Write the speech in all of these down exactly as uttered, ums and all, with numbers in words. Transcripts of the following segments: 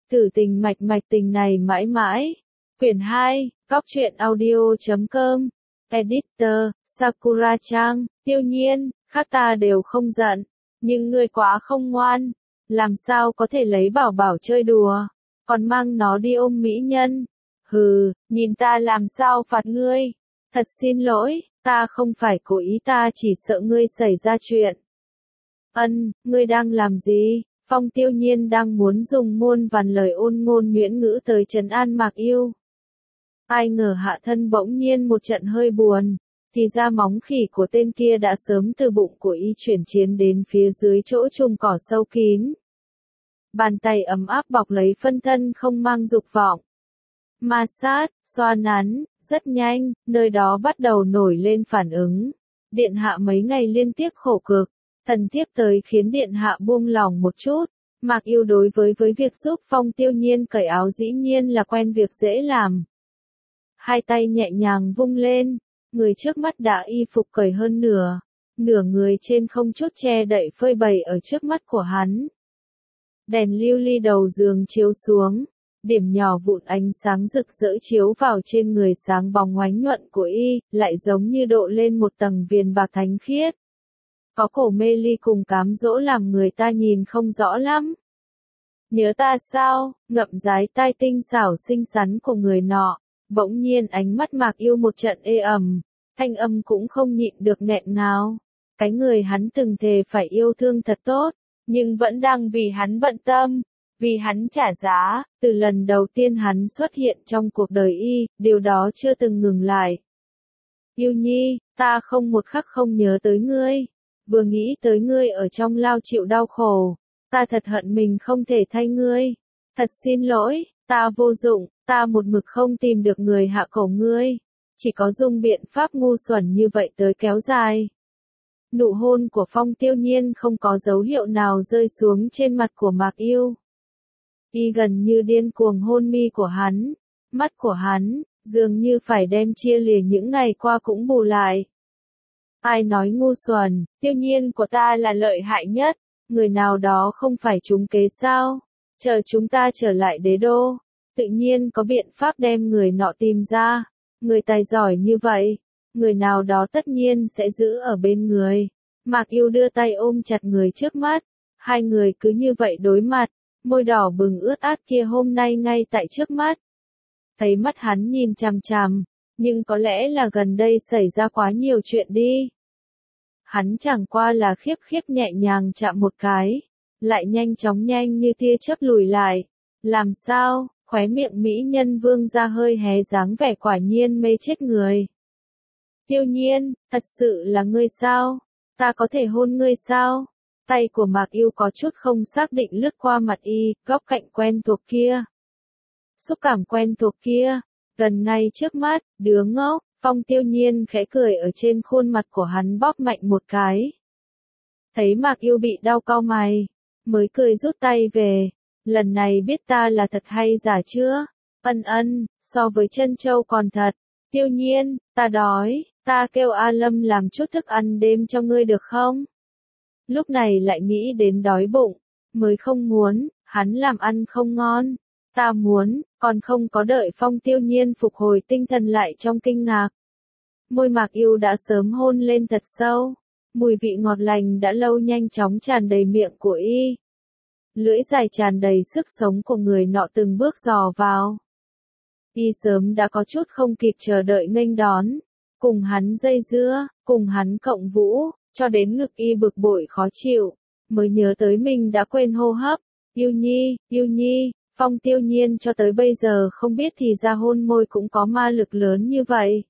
Thử tình mạch mạch tình này mãi mãi. Quyển hai, góc truyện audio.com. Editor, Sakura-chan, Tiêu Nhiên, khác ta đều không giận. Nhưng ngươi quá không ngoan. Làm sao có thể lấy bảo bảo chơi đùa. Còn mang nó đi ôm mỹ nhân. Hừ, nhìn ta làm sao phạt ngươi. Thật xin lỗi, ta không phải cố ý, ta chỉ sợ ngươi xảy ra chuyện. Ân, ngươi đang làm gì? Phong Tiêu Nhiên đang muốn dùng muôn vàn lời ôn ngôn nhuyễn ngữ tới trấn an Mạc Yêu. Ai ngờ hạ thân bỗng nhiên một trận hơi buồn, thì ra móng khỉ của tên kia đã sớm từ bụng của y chuyển chiến đến phía dưới chỗ chùm cỏ sâu kín. Bàn tay ấm áp bọc lấy phân thân không mang dục vọng. Ma sát, xoa nắn, rất nhanh, nơi đó bắt đầu nổi lên phản ứng. Điện hạ mấy ngày liên tiếp khổ cực, thần thiếp tới khiến điện hạ buông lòng một chút. Mạc Yêu đối với với việc giúp Phong Tiêu Nhiên cởi áo dĩ nhiên là quen việc dễ làm. Hai tay nhẹ nhàng vung lên, người trước mắt đã y phục cởi hơn nửa, nửa người trên không chút che đậy phơi bày ở trước mắt của hắn. Đèn lưu ly đầu giường chiếu xuống, điểm nhỏ vụn ánh sáng rực rỡ chiếu vào trên người sáng bóng oánh nhuận của y, lại giống như độ lên một tầng viền bạc thánh khiết. Có cổ mê ly cùng cám dỗ làm người ta nhìn không rõ lắm. Nhớ ta sao, ngậm dái tai tinh xảo xinh xắn của người nọ, bỗng nhiên ánh mắt Mạc Yêu một trận ê ẩm, thanh âm cũng không nhịn được nghẹn ngào. Cái người hắn từng thề phải yêu thương thật tốt, nhưng vẫn đang vì hắn bận tâm, vì hắn trả giá, từ lần đầu tiên hắn xuất hiện trong cuộc đời y, điều đó chưa từng ngừng lại. Yêu Nhi, ta không một khắc không nhớ tới ngươi, vừa nghĩ tới ngươi ở trong lao chịu đau khổ, ta thật hận mình không thể thay ngươi, thật xin lỗi, ta vô dụng, ta một mực không tìm được người hạ cổ ngươi, chỉ có dùng biện pháp ngu xuẩn như vậy tới kéo dài. Nụ hôn của Phong Tiêu Nhiên không có dấu hiệu nào rơi xuống trên mặt của Mạc Yêu. Y gần như điên cuồng hôn mi của hắn, mắt của hắn, dường như phải đem chia lìa những ngày qua cũng bù lại. Ai nói ngu xuẩn, Tiêu Nhiên của ta là lợi hại nhất, người nào đó không phải trúng kế sao, chờ chúng ta trở lại đế đô, tự nhiên có biện pháp đem người nọ tìm ra, người tài giỏi như vậy, người nào đó tất nhiên sẽ giữ ở bên người. Mạc Yêu đưa tay ôm chặt người trước mắt, hai người cứ như vậy đối mặt, môi đỏ bừng ướt át kia hôm nay ngay tại trước mắt. Thấy mắt hắn nhìn chằm chằm, nhưng có lẽ là gần đây xảy ra quá nhiều chuyện đi. Hắn chẳng qua là khiếp khiếp nhẹ nhàng chạm một cái, lại nhanh chóng nhanh như tia chớp lùi lại. Làm sao, khóe miệng mỹ nhân vương ra hơi hé dáng vẻ quả nhiên mê chết người. Tiêu Nhiên, thật sự là ngươi sao? Ta có thể hôn ngươi sao? Tay của Mạc Yêu có chút không xác định lướt qua mặt y, góc cạnh quen thuộc kia. Xúc cảm quen thuộc kia, gần ngay trước mắt, đứa ngốc. Phong Tiêu Nhiên khẽ cười ở trên khuôn mặt của hắn bóp mạnh một cái. Thấy Mạc Yêu bị đau cau mày, mới cười rút tay về. Lần này biết ta là thật hay giả chưa? Ân ân, so với chân châu còn thật. Tiêu Nhiên, ta đói, ta kêu A Lâm làm chút thức ăn đêm cho ngươi được không? Lúc này lại nghĩ đến đói bụng, mới không muốn, hắn làm ăn không ngon. Ta muốn, còn không có đợi Phong Tiêu Nhiên phục hồi tinh thần lại trong kinh ngạc. Môi Mạc Yêu đã sớm hôn lên thật sâu, mùi vị ngọt lành đã lâu nhanh chóng tràn đầy miệng của y. Lưỡi dài tràn đầy sức sống của người nọ từng bước dò vào. Y sớm đã có chút không kịp chờ đợi nghênh đón, cùng hắn dây dưa, cùng hắn cộng vũ, cho đến ngực y bực bội khó chịu, mới nhớ tới mình đã quên hô hấp. Yêu Nhi, Yêu Nhi. Phong Tiêu Nhiên cho tới bây giờ không biết thì ra hôn môi cũng có ma lực lớn như vậy.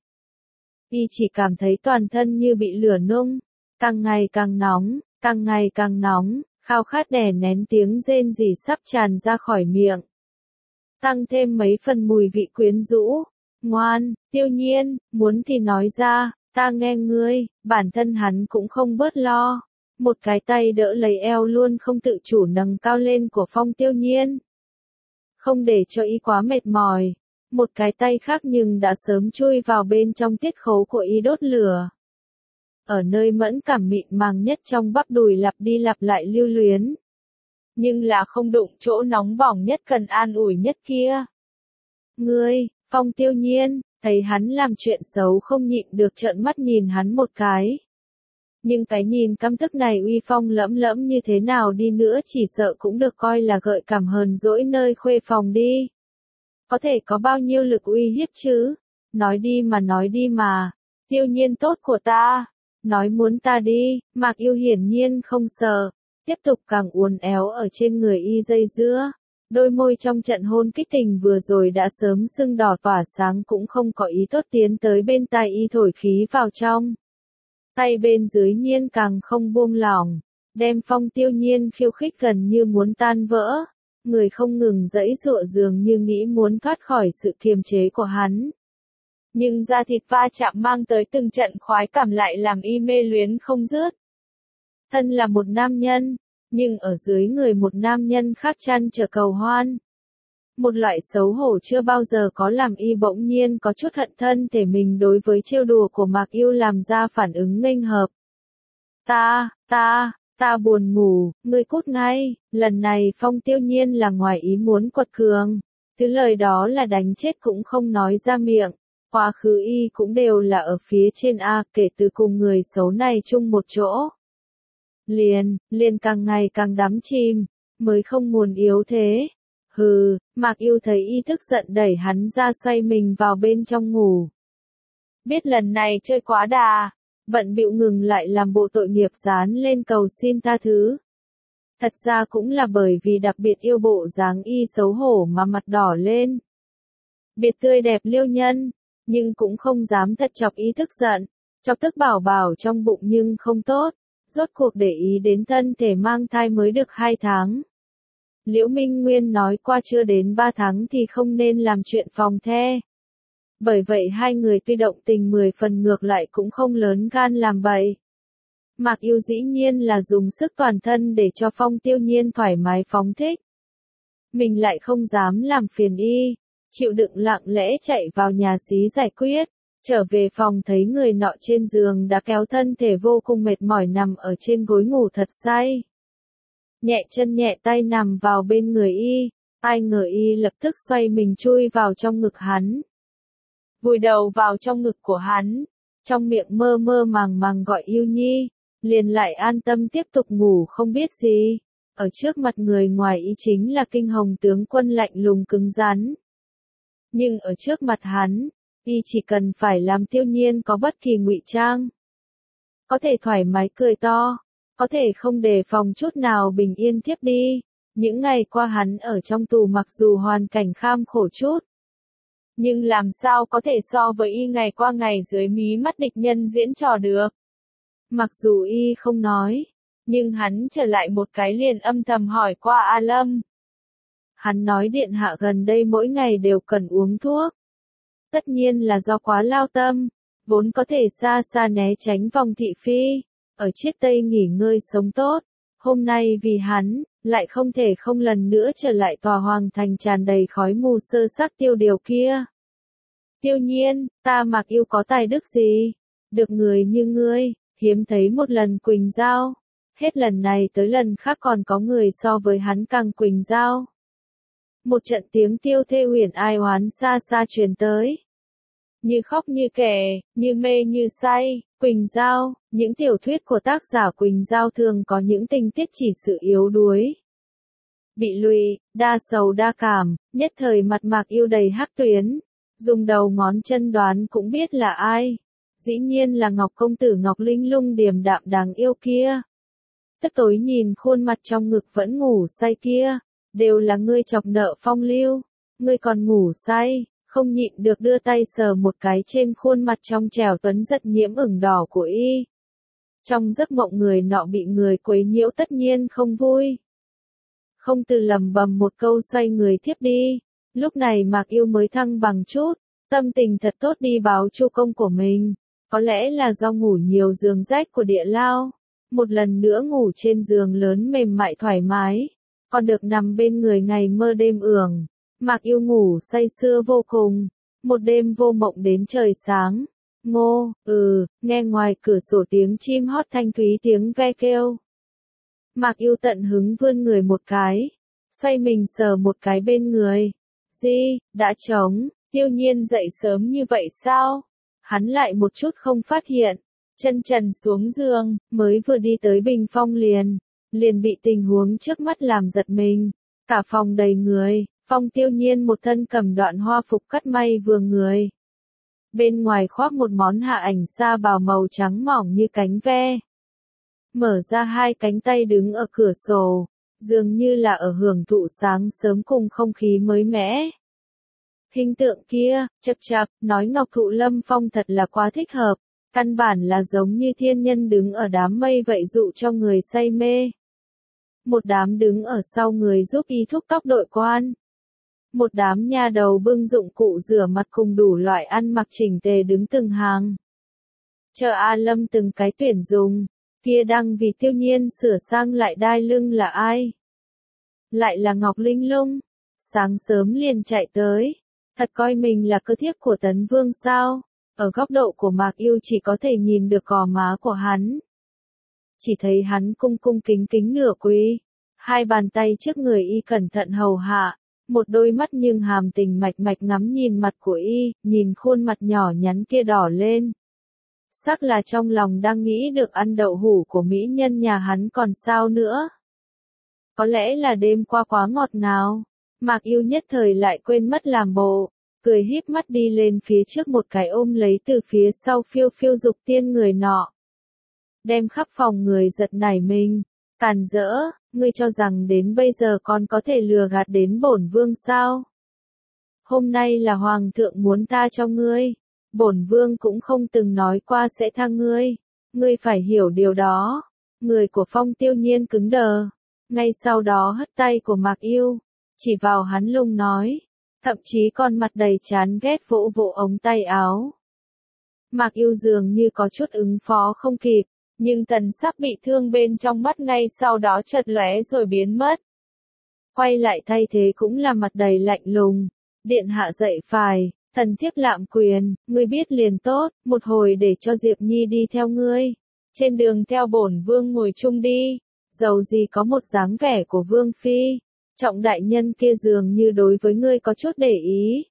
Y chỉ cảm thấy toàn thân như bị lửa nung, càng ngày càng nóng, càng ngày càng nóng, khao khát đè nén tiếng rên rỉ sắp tràn ra khỏi miệng. Tăng thêm mấy phần mùi vị quyến rũ. Ngoan, Tiêu Nhiên, muốn thì nói ra, ta nghe ngươi, bản thân hắn cũng không bớt lo. Một cái tay đỡ lấy eo luôn không tự chủ nâng cao lên của Phong Tiêu Nhiên. Không để cho y quá mệt mỏi, một cái tay khác nhưng đã sớm chui vào bên trong tiết khấu của y đốt lửa. Ở nơi mẫn cảm mịn màng nhất trong bắp đùi lặp đi lặp lại lưu luyến. nhưng là không đụng chỗ nóng bỏng nhất cần an ủi nhất kia. Ngươi, Phong Tiêu Nhiên, thấy hắn làm chuyện xấu không nhịn được trợn mắt nhìn hắn một cái. Nhưng cái nhìn căm tức này uy phong lẫm lẫm như thế nào đi nữa chỉ sợ cũng được coi là gợi cảm hờn dỗi nơi khuê phòng đi. Có thể có bao nhiêu lực uy hiếp chứ? Nói đi mà nói đi mà. Tiêu Nhiên tốt của ta. Nói muốn ta đi, Mạc Yêu hiển nhiên không sợ. Tiếp tục càng uốn éo ở trên người y dây dưa. Đôi môi trong trận hôn kích tình vừa rồi đã sớm sưng đỏ tỏa sáng cũng không có ý tốt tiến tới bên tai y thổi khí vào trong. Tay bên dưới nhiên càng không buông lỏng, đem Phong Tiêu Nhiên khiêu khích gần như muốn tan vỡ. Người không ngừng giãy giụa dường như nghĩ muốn thoát khỏi sự kiềm chế của hắn. Nhưng da thịt va chạm mang tới từng trận khoái cảm lại làm y mê luyến không dứt. Thân là một nam nhân, nhưng ở dưới người một nam nhân khác chăn trở cầu hoan. Một loại xấu hổ chưa bao giờ có làm y bỗng nhiên có chút hận thân thể mình đối với trêu đùa của Mạc Yêu làm ra phản ứng nghênh hợp. Ta, ta, ta buồn ngủ, ngươi cút ngay, lần này Phong Tiêu Nhiên là ngoài ý muốn quật cường. Thứ lời đó là đánh chết cũng không nói ra miệng. Quá khứ y cũng đều là ở phía trên A kể từ cùng người xấu này chung một chỗ. Liền, liền càng ngày càng đắm chìm, mới không muốn yếu thế. Hừ, Mạc Yêu thấy y tức giận đẩy hắn ra xoay mình vào bên trong ngủ. Biết lần này chơi quá đà, bận bịu ngừng lại làm bộ tội nghiệp dán lên cầu xin tha thứ. Thật ra cũng là bởi vì đặc biệt yêu bộ dáng y xấu hổ mà mặt đỏ lên. Biệt tươi đẹp liêu nhân, nhưng cũng không dám thật chọc ý tức giận, chọc tức bảo bảo trong bụng nhưng không tốt, rốt cuộc để ý đến thân thể mang thai mới được hai tháng. Liễu Minh Nguyên nói qua chưa đến ba tháng thì không nên làm chuyện phòng the. Bởi vậy hai người tuy động tình mười phần ngược lại cũng không lớn gan làm bậy. Mạc Yêu dĩ nhiên là dùng sức toàn thân để cho Phong Tiêu Nhiên thoải mái phóng thích. Mình lại không dám làm phiền y, chịu đựng lặng lẽ chạy vào nhà xí giải quyết, trở về phòng thấy người nọ trên giường đã kéo thân thể vô cùng mệt mỏi nằm ở trên gối ngủ thật say. Nhẹ chân nhẹ tay nằm vào bên người y, ai ngờ y lập tức xoay mình chui vào trong ngực hắn. Vùi đầu vào trong ngực của hắn, trong miệng mơ mơ màng màng gọi yêu nhi, liền lại an tâm tiếp tục ngủ không biết gì. Ở trước mặt người ngoài y chính là kinh hồng tướng quân lạnh lùng cứng rắn. Nhưng ở trước mặt hắn, y chỉ cần phải làm Tiêu Nhiên có bất kỳ ngụy trang. Có thể thoải mái cười to, có thể không đề phòng chút nào bình yên tiếp đi. Những ngày qua hắn ở trong tù mặc dù hoàn cảnh kham khổ chút, nhưng làm sao có thể so với y ngày qua ngày dưới mí mắt địch nhân diễn trò được. Mặc dù y không nói, nhưng hắn trở lại một cái liền âm thầm hỏi qua A Lâm. Hắn nói điện hạ gần đây mỗi ngày đều cần uống thuốc. Tất nhiên là do quá lao tâm, vốn có thể xa xa né tránh vòng thị phi, ở chiết tây nghỉ ngơi sống tốt. Hôm nay vì hắn, lại không thể không lần nữa trở lại tòa hoàng thành tràn đầy khói mù sơ xác tiêu điều kia. Tiêu Nhiên, ta Mạc Yêu có tài đức gì? Được người như ngươi, hiếm thấy một lần quỳnh giao. Hết lần này tới lần khác còn có người so với hắn càng quỳnh giao. Một trận tiếng tiêu thê huyền ai oán xa xa truyền tới. Như khóc như kể, như mê như say, Quỳnh Giao, những tiểu thuyết của tác giả Quỳnh Giao thường có những tình tiết chỉ sự yếu đuối. Bị lụy, đa sầu đa cảm, nhất thời mặt Mạc Yêu đầy hắc tuyến, dùng đầu ngón chân đoán cũng biết là ai. Dĩ nhiên là Ngọc công tử Ngọc Linh Lung điềm đạm đáng yêu kia. Tức tối nhìn khuôn mặt trong ngực vẫn ngủ say kia, đều là ngươi chọc nợ phong lưu, ngươi còn ngủ say. Không nhịn được đưa tay sờ một cái trên khuôn mặt trong trẻo tuấn giật nhiễm ửng đỏ của y. Trong giấc mộng người nọ bị người quấy nhiễu tất nhiên không vui. Không từ lầm bầm một câu xoay người thiếp đi. Lúc này Mạc Yêu mới thăng bằng chút, tâm tình thật tốt đi báo chu công của mình. Có lẽ là do ngủ nhiều giường rách của địa lao. Một lần nữa ngủ trên giường lớn mềm mại thoải mái. Còn được nằm bên người ngày mơ đêm ưởng. Mạc Yêu ngủ say sưa vô cùng, một đêm vô mộng đến trời sáng. Ngô, ừ, nghe ngoài cửa sổ tiếng chim hót thanh thúy tiếng ve kêu. Mạc Yêu tận hứng vươn người một cái, xoay mình sờ một cái bên người. Gì, đã trống, Tiêu Nhiên dậy sớm như vậy sao? Hắn lại một chút không phát hiện, chân trần xuống giường, mới vừa đi tới bình phong liền, liền bị tình huống trước mắt làm giật mình. Cả phòng đầy người, Phong Tiêu Nhiên một thân cầm đoạn hoa phục cắt may vừa người. Bên ngoài khoác một món hạ ảnh sa bào màu trắng mỏng như cánh ve. Mở ra hai cánh tay đứng ở cửa sổ, dường như là ở hưởng thụ sáng sớm cùng không khí mới mẻ. Hình tượng kia, chật chật, nói Ngọc Thụ Lâm Phong thật là quá thích hợp, căn bản là giống như thiên nhân đứng ở đám mây vậy dụ cho người say mê. Một đám đứng ở sau người giúp y thúc tóc đội quan. Một đám nha đầu bưng dụng cụ rửa mặt cùng đủ loại ăn mặc chỉnh tề đứng từng hàng. Chờ A Lâm từng cái tuyển dùng, kia đang vì Tiêu Nhiên sửa sang lại đai lưng là ai? Lại là Ngọc Linh Lung, sáng sớm liền chạy tới, thật coi mình là cơ thiếp của Tấn Vương sao? Ở góc độ của Mạc Yêu chỉ có thể nhìn được gò má của hắn. Chỉ thấy hắn cung cung kính kính nửa quỳ, hai bàn tay trước người y cẩn thận hầu hạ, một đôi mắt nhưng hàm tình mạch mạch ngắm nhìn mặt của y, nhìn khuôn mặt nhỏ nhắn kia đỏ lên. Sắc là trong lòng đang nghĩ được ăn đậu hũ của mỹ nhân nhà hắn còn sao nữa. Có lẽ là đêm qua quá ngọt ngào, Mạc Yêu nhất thời lại quên mất làm bộ, cười híp mắt đi lên phía trước một cái ôm lấy từ phía sau phiêu phiêu dục tiên người nọ. Đem khắp phòng người giật nảy mình, càn rỡ, ngươi cho rằng đến bây giờ còn có thể lừa gạt đến bổn vương sao? Hôm nay là hoàng thượng muốn ta cho ngươi, bổn vương cũng không từng nói qua sẽ tha ngươi, ngươi phải hiểu điều đó. Người của Phong Tiêu Nhiên cứng đờ, ngay sau đó hất tay của Mạc Yêu, chỉ vào hắn lung nói, thậm chí còn mặt đầy chán ghét vỗ vỗ ống tay áo. Mạc Yêu dường như có chút ứng phó không kịp, nhưng thần sắc bị thương bên trong mắt ngay sau đó chợt lóe rồi biến mất. Quay lại thay thế cũng là mặt đầy lạnh lùng, điện hạ dậy phải, thần thiếp lạm quyền, ngươi biết liền tốt, một hồi để cho Diệp Nhi đi theo ngươi, trên đường theo bổn vương ngồi chung đi, dầu gì có một dáng vẻ của vương phi, trọng đại nhân kia dường như đối với ngươi có chút để ý.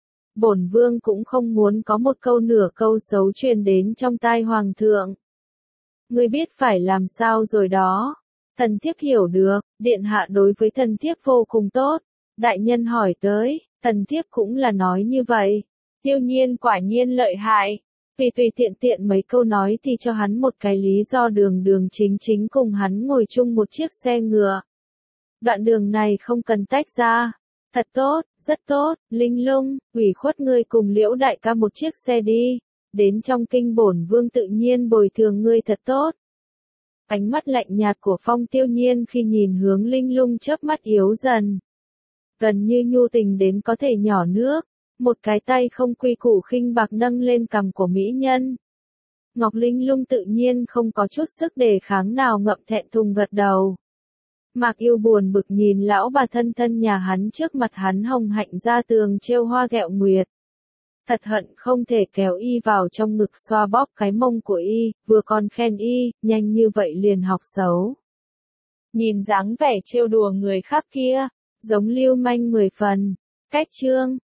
Bổn vương cũng không muốn có một câu nửa câu xấu truyền đến trong tai hoàng thượng. Ngươi biết phải làm sao rồi đó. Thần thiếp hiểu được, điện hạ đối với thần thiếp vô cùng tốt. Đại nhân hỏi tới, thần thiếp cũng là nói như vậy. Tiêu Nhiên quả nhiên lợi hại. Vì tùy tiện tiện mấy câu nói thì cho hắn một cái lý do đường đường chính chính cùng hắn ngồi chung một chiếc xe ngựa. Đoạn đường này không cần tách ra. Thật tốt, rất tốt, Linh Lung, ủy khuất ngươi cùng Liễu đại ca một chiếc xe đi. Đến trong kinh bổn vương tự nhiên bồi thường ngươi thật tốt. Ánh mắt lạnh nhạt của Phong Tiêu Nhiên khi nhìn hướng Linh Lung chớp mắt yếu dần. Gần như nhu tình đến có thể nhỏ nước, một cái tay không quy củ khinh bạc nâng lên cằm của mỹ nhân. Ngọc Linh Lung tự nhiên không có chút sức đề kháng nào ngậm thẹn thùng gật đầu. Mạc Yêu buồn bực nhìn lão bà thân thân nhà hắn trước mặt hắn hồng hạnh ra tường trêu hoa ghẹo nguyệt. Thật hận không thể kéo y vào trong ngực xoa bóp cái mông của y, vừa còn khen y, nhanh như vậy liền học xấu. Nhìn dáng vẻ trêu đùa người khác kia, giống lưu manh mười phần. Cách chương